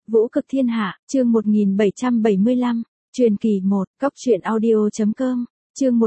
Vũ cực thiên hạ, chương 1775, truyền kỳ 1, cốc truyện audio.com, chương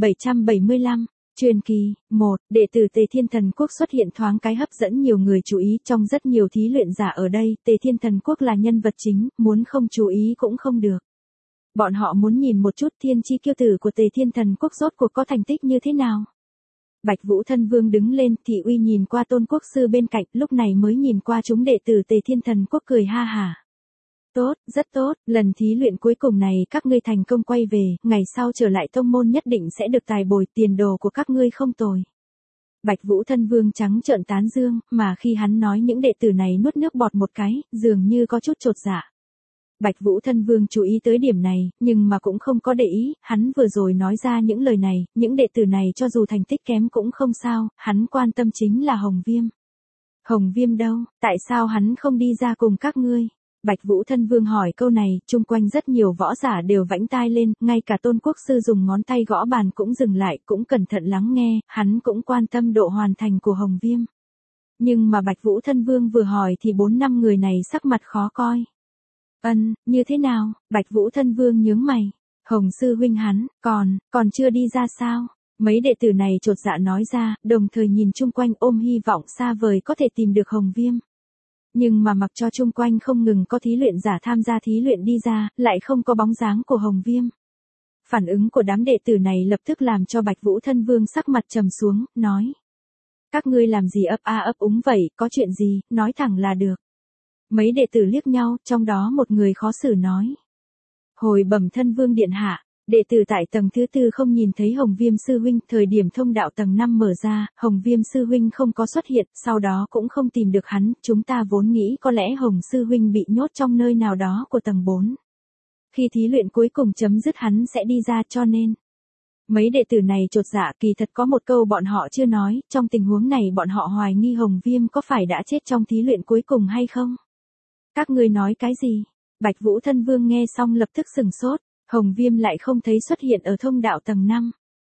1775, truyền kỳ 1, đệ tử Tề Thiên Thần Quốc xuất hiện thoáng cái hấp dẫn nhiều người chú ý trong rất nhiều thí luyện giả ở đây, Tề Thiên Thần Quốc là nhân vật chính, muốn không chú ý cũng không được. Bọn họ muốn nhìn một chút thiên chi kiêu tử của Tề Thiên Thần Quốc rốt cuộc có thành tích như thế nào. Bạch Vũ Thân Vương đứng lên, Thị Uy nhìn qua Tôn Quốc Sư bên cạnh, lúc này mới nhìn qua chúng đệ tử Tề Thiên Thần Quốc cười ha hả. Tốt, rất tốt, lần thí luyện cuối cùng này các ngươi thành công quay về, ngày sau trở lại tông môn nhất định sẽ được tài bồi, tiền đồ của các ngươi không tồi. Bạch Vũ Thân Vương trắng trợn tán dương, mà khi hắn nói những đệ tử này nuốt nước bọt một cái, dường như có chút chột dạ. Bạch Vũ Thân Vương chú ý tới điểm này, nhưng mà cũng không có để ý, hắn vừa rồi nói ra những lời này, những đệ tử này cho dù thành tích kém cũng không sao, hắn quan tâm chính là Hồng Viêm. Hồng Viêm đâu, tại sao hắn không đi ra cùng các ngươi? Bạch Vũ Thân Vương hỏi câu này, chung quanh rất nhiều võ giả đều vãnh tai lên, ngay cả Tôn Quốc Sư dùng ngón tay gõ bàn cũng dừng lại, cũng cẩn thận lắng nghe, hắn cũng quan tâm độ hoàn thành của Hồng Viêm. Nhưng mà Bạch Vũ Thân Vương vừa hỏi thì 4-5 người này sắc mặt khó coi. Như thế nào? Bạch Vũ Thân Vương nhướng mày. Hồng Sư huynh hắn, còn chưa đi ra sao? Mấy đệ tử này chột dạ nói ra, đồng thời nhìn chung quanh ôm hy vọng xa vời có thể tìm được Hồng Viêm. Nhưng mà mặc cho chung quanh không ngừng có thí luyện giả tham gia thí luyện đi ra, lại không có bóng dáng của Hồng Viêm. Phản ứng của đám đệ tử này lập tức làm cho Bạch Vũ Thân Vương sắc mặt trầm xuống, nói. Các ngươi làm gì ấp úng vậy, có chuyện gì, nói thẳng là được. Mấy đệ tử liếc nhau, trong đó một người khó xử nói. Hồi bẩm Thân Vương điện hạ, đệ tử tại tầng thứ 4 không nhìn thấy Hồng Viêm sư huynh, thời điểm thông đạo tầng 5 mở ra, Hồng Viêm sư huynh không có xuất hiện, sau đó cũng không tìm được hắn, chúng ta vốn nghĩ có lẽ Hồng sư huynh bị nhốt trong nơi nào đó của tầng 4. Khi thí luyện cuối cùng chấm dứt hắn sẽ đi ra cho nên. Mấy đệ tử này chột dạ, kỳ thật có một câu bọn họ chưa nói, trong tình huống này bọn họ hoài nghi Hồng Viêm có phải đã chết trong thí luyện cuối cùng hay không? Các ngươi nói cái gì? Bạch Vũ Thân Vương nghe xong lập tức sừng sốt, Hồng Viêm lại không thấy xuất hiện ở thông đạo tầng 5.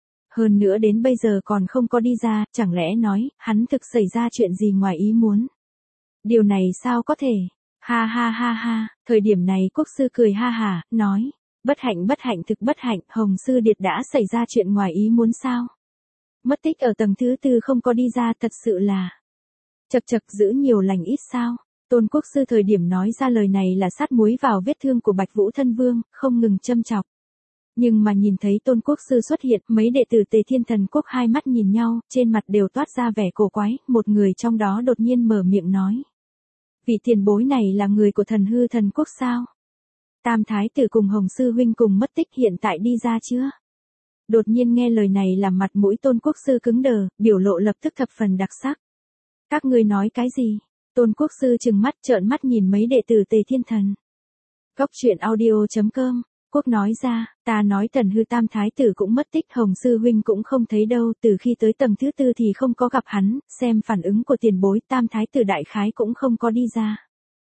Hơn nữa đến bây giờ còn không có đi ra, chẳng lẽ nói, hắn thực xảy ra chuyện gì ngoài ý muốn? Điều này sao có thể? Ha ha ha ha, thời điểm này Quốc Sư cười ha hả, nói, bất hạnh thực bất hạnh, Hồng Sư Điệt đã xảy ra chuyện ngoài ý muốn sao? Mất tích ở tầng thứ 4 không có đi ra thật sự là chật giữ nhiều lành ít sao? Tôn Quốc Sư thời điểm nói ra lời này là sát muối vào vết thương của Bạch Vũ Thân Vương, không ngừng châm chọc. Nhưng mà nhìn thấy Tôn Quốc Sư xuất hiện, mấy đệ tử Tề Thiên Thần Quốc hai mắt nhìn nhau, trên mặt đều toát ra vẻ cổ quái, một người trong đó đột nhiên mở miệng nói. Vị tiền bối này là người của Thần Hư Thần Quốc sao? Tam Thái Tử cùng Hồng Sư huynh cùng mất tích hiện tại đi ra chưa? Đột nhiên nghe lời này làm mặt mũi Tôn Quốc Sư cứng đờ, biểu lộ lập tức thập phần đặc sắc. Các ngươi nói cái gì? Tôn Quốc Sư trừng mắt trợn mắt nhìn mấy đệ tử Tề Thiên Thần. Cốc truyện audio.com, Quốc nói ra, ta nói Thần Hư Tam Thái Tử cũng mất tích, Hồng Sư huynh cũng không thấy đâu, từ khi tới tầng thứ 4 thì không có gặp hắn, xem phản ứng của tiền bối, Tam Thái Tử đại khái cũng không có đi ra.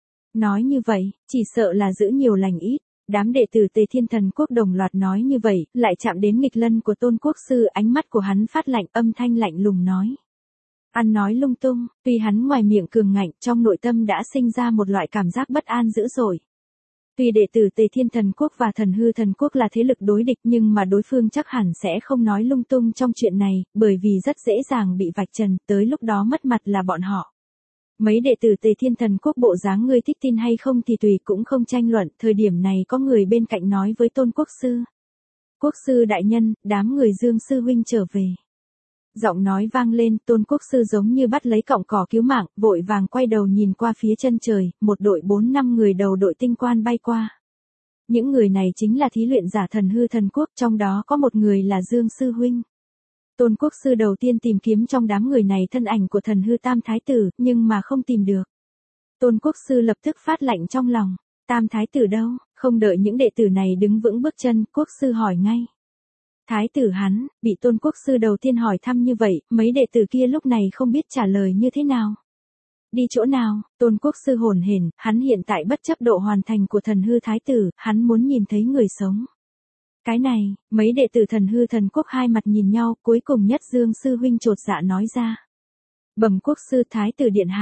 Nói như vậy, chỉ sợ là giữ nhiều lành ít. Đám đệ tử Tề Thiên Thần Quốc đồng loạt nói như vậy, lại chạm đến nghịch lân của Tôn Quốc Sư, ánh mắt của hắn phát lạnh, âm thanh lạnh lùng nói. Ăn nói lung tung, tuy hắn ngoài miệng cường ngạnh, trong nội tâm đã sinh ra một loại cảm giác bất an dữ dội. Tuy đệ tử Tề Thiên Thần Quốc và Thần Hư Thần Quốc là thế lực đối địch nhưng mà đối phương chắc hẳn sẽ không nói lung tung trong chuyện này, bởi vì rất dễ dàng bị vạch trần, tới lúc đó mất mặt là bọn họ. Mấy đệ tử Tề Thiên Thần Quốc bộ dáng ngươi thích tin hay không thì tùy, cũng không tranh luận, thời điểm này có người bên cạnh nói với Tôn Quốc Sư. Quốc Sư đại nhân, đám người Dương Sư huynh trở về. Giọng nói vang lên, Tôn Quốc Sư giống như bắt lấy cọng cỏ cứu mạng, vội vàng quay đầu nhìn qua phía chân trời, một đội 4-5 người đầu đội tinh quan bay qua. Những người này chính là thí luyện giả Thần Hư Thần Quốc, trong đó có một người là Dương Sư huynh. Tôn Quốc Sư đầu tiên tìm kiếm trong đám người này thân ảnh của Thần Hư Tam Thái Tử, nhưng mà không tìm được. Tôn Quốc Sư lập tức phát lạnh trong lòng, Tam Thái Tử đâu? Không đợi những đệ tử này đứng vững bước chân, Quốc Sư hỏi ngay. Thái tử hắn, bị Tôn Quốc Sư đầu tiên hỏi thăm như vậy, mấy đệ tử kia lúc này không biết trả lời như thế nào. Đi chỗ nào? Tôn Quốc Sư hồn hển, hắn hiện tại bất chấp độ hoàn thành của Thần Hư Thái Tử, hắn muốn nhìn thấy người sống. Cái này, mấy đệ tử Thần Hư Thần Quốc hai mặt nhìn nhau, cuối cùng nhất Dương Sư huynh chột dạ nói ra. Bẩm Quốc Sư Thái Tử điện hạ,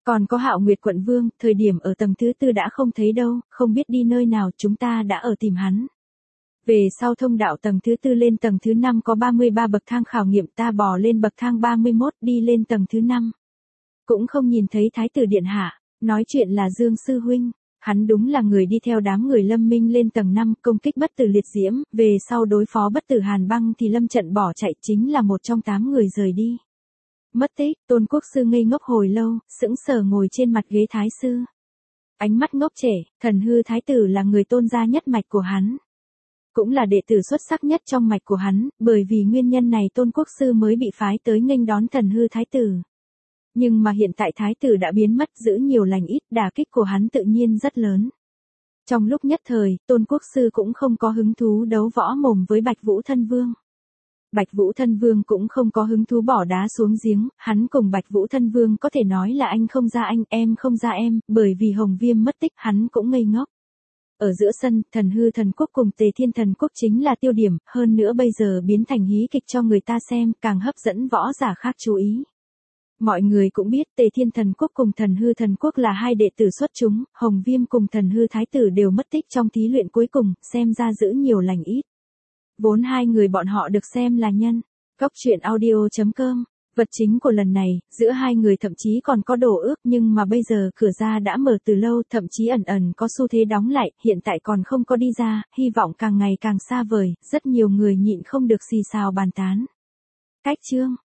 Còn có Hạo Nguyệt quận vương, thời điểm ở tầng thứ tư đã không thấy đâu, không biết đi nơi nào, chúng ta đã ở tìm hắn. Về sau thông đạo tầng thứ tư lên tầng thứ 5 có 33 bậc thang khảo nghiệm, ta bò lên bậc thang 31 đi lên tầng thứ 5. Cũng không nhìn thấy thái tử điện hạ, nói chuyện là Dương sư huynh. Hắn đúng là người đi theo đám người Lâm Minh lên tầng 5 công kích bất tử liệt diễm, về sau đối phó bất tử Hàn Băng thì Lâm Trận bỏ chạy, chính là một trong 8 người rời đi. Mất tích, Tôn Quốc sư ngây ngốc hồi lâu, sững sờ ngồi trên mặt ghế thái sư. Ánh mắt ngốc trẻ, Thần Hư thái tử là người tôn gia nhất mạch của hắn. Cũng là đệ tử xuất sắc nhất trong mạch của hắn, bởi vì nguyên nhân này Tôn Quốc sư mới bị phái tới nghênh đón Thần Hư thái tử. Nhưng mà hiện tại thái tử đã biến mất, giữ nhiều lành ít, đả kích của hắn tự nhiên rất lớn. Trong lúc nhất thời, Tôn Quốc sư cũng không có hứng thú đấu võ mồm với Bạch Vũ Thân Vương. Bạch Vũ Thân Vương cũng không có hứng thú bỏ đá xuống giếng, hắn cùng Bạch Vũ Thân Vương có thể nói là anh không ra anh, em không ra em, bởi vì Hồng Viêm mất tích hắn cũng ngây ngốc. Ở giữa sân, Thần Hư Thần Quốc cùng Tề Thiên Thần Quốc chính là tiêu điểm, hơn nữa bây giờ biến thành hí kịch cho người ta xem, càng hấp dẫn võ giả khác chú ý. Mọi người cũng biết Tề Thiên Thần Quốc cùng Thần Hư Thần Quốc là hai đệ tử xuất chúng, Hồng Viêm cùng Thần Hư Thái tử đều mất tích trong thí luyện cuối cùng, xem ra giữ nhiều lành ít. Vốn hai người bọn họ được xem là nhân. Góc truyện audio.com. Vật chính của lần này, giữa hai người thậm chí còn có đổ ước, nhưng mà bây giờ cửa ra đã mở từ lâu, thậm chí ẩn ẩn có xu thế đóng lại, hiện tại còn không có đi ra, hy vọng càng ngày càng xa vời, rất nhiều người nhịn không được xì xào bàn tán. Cách chương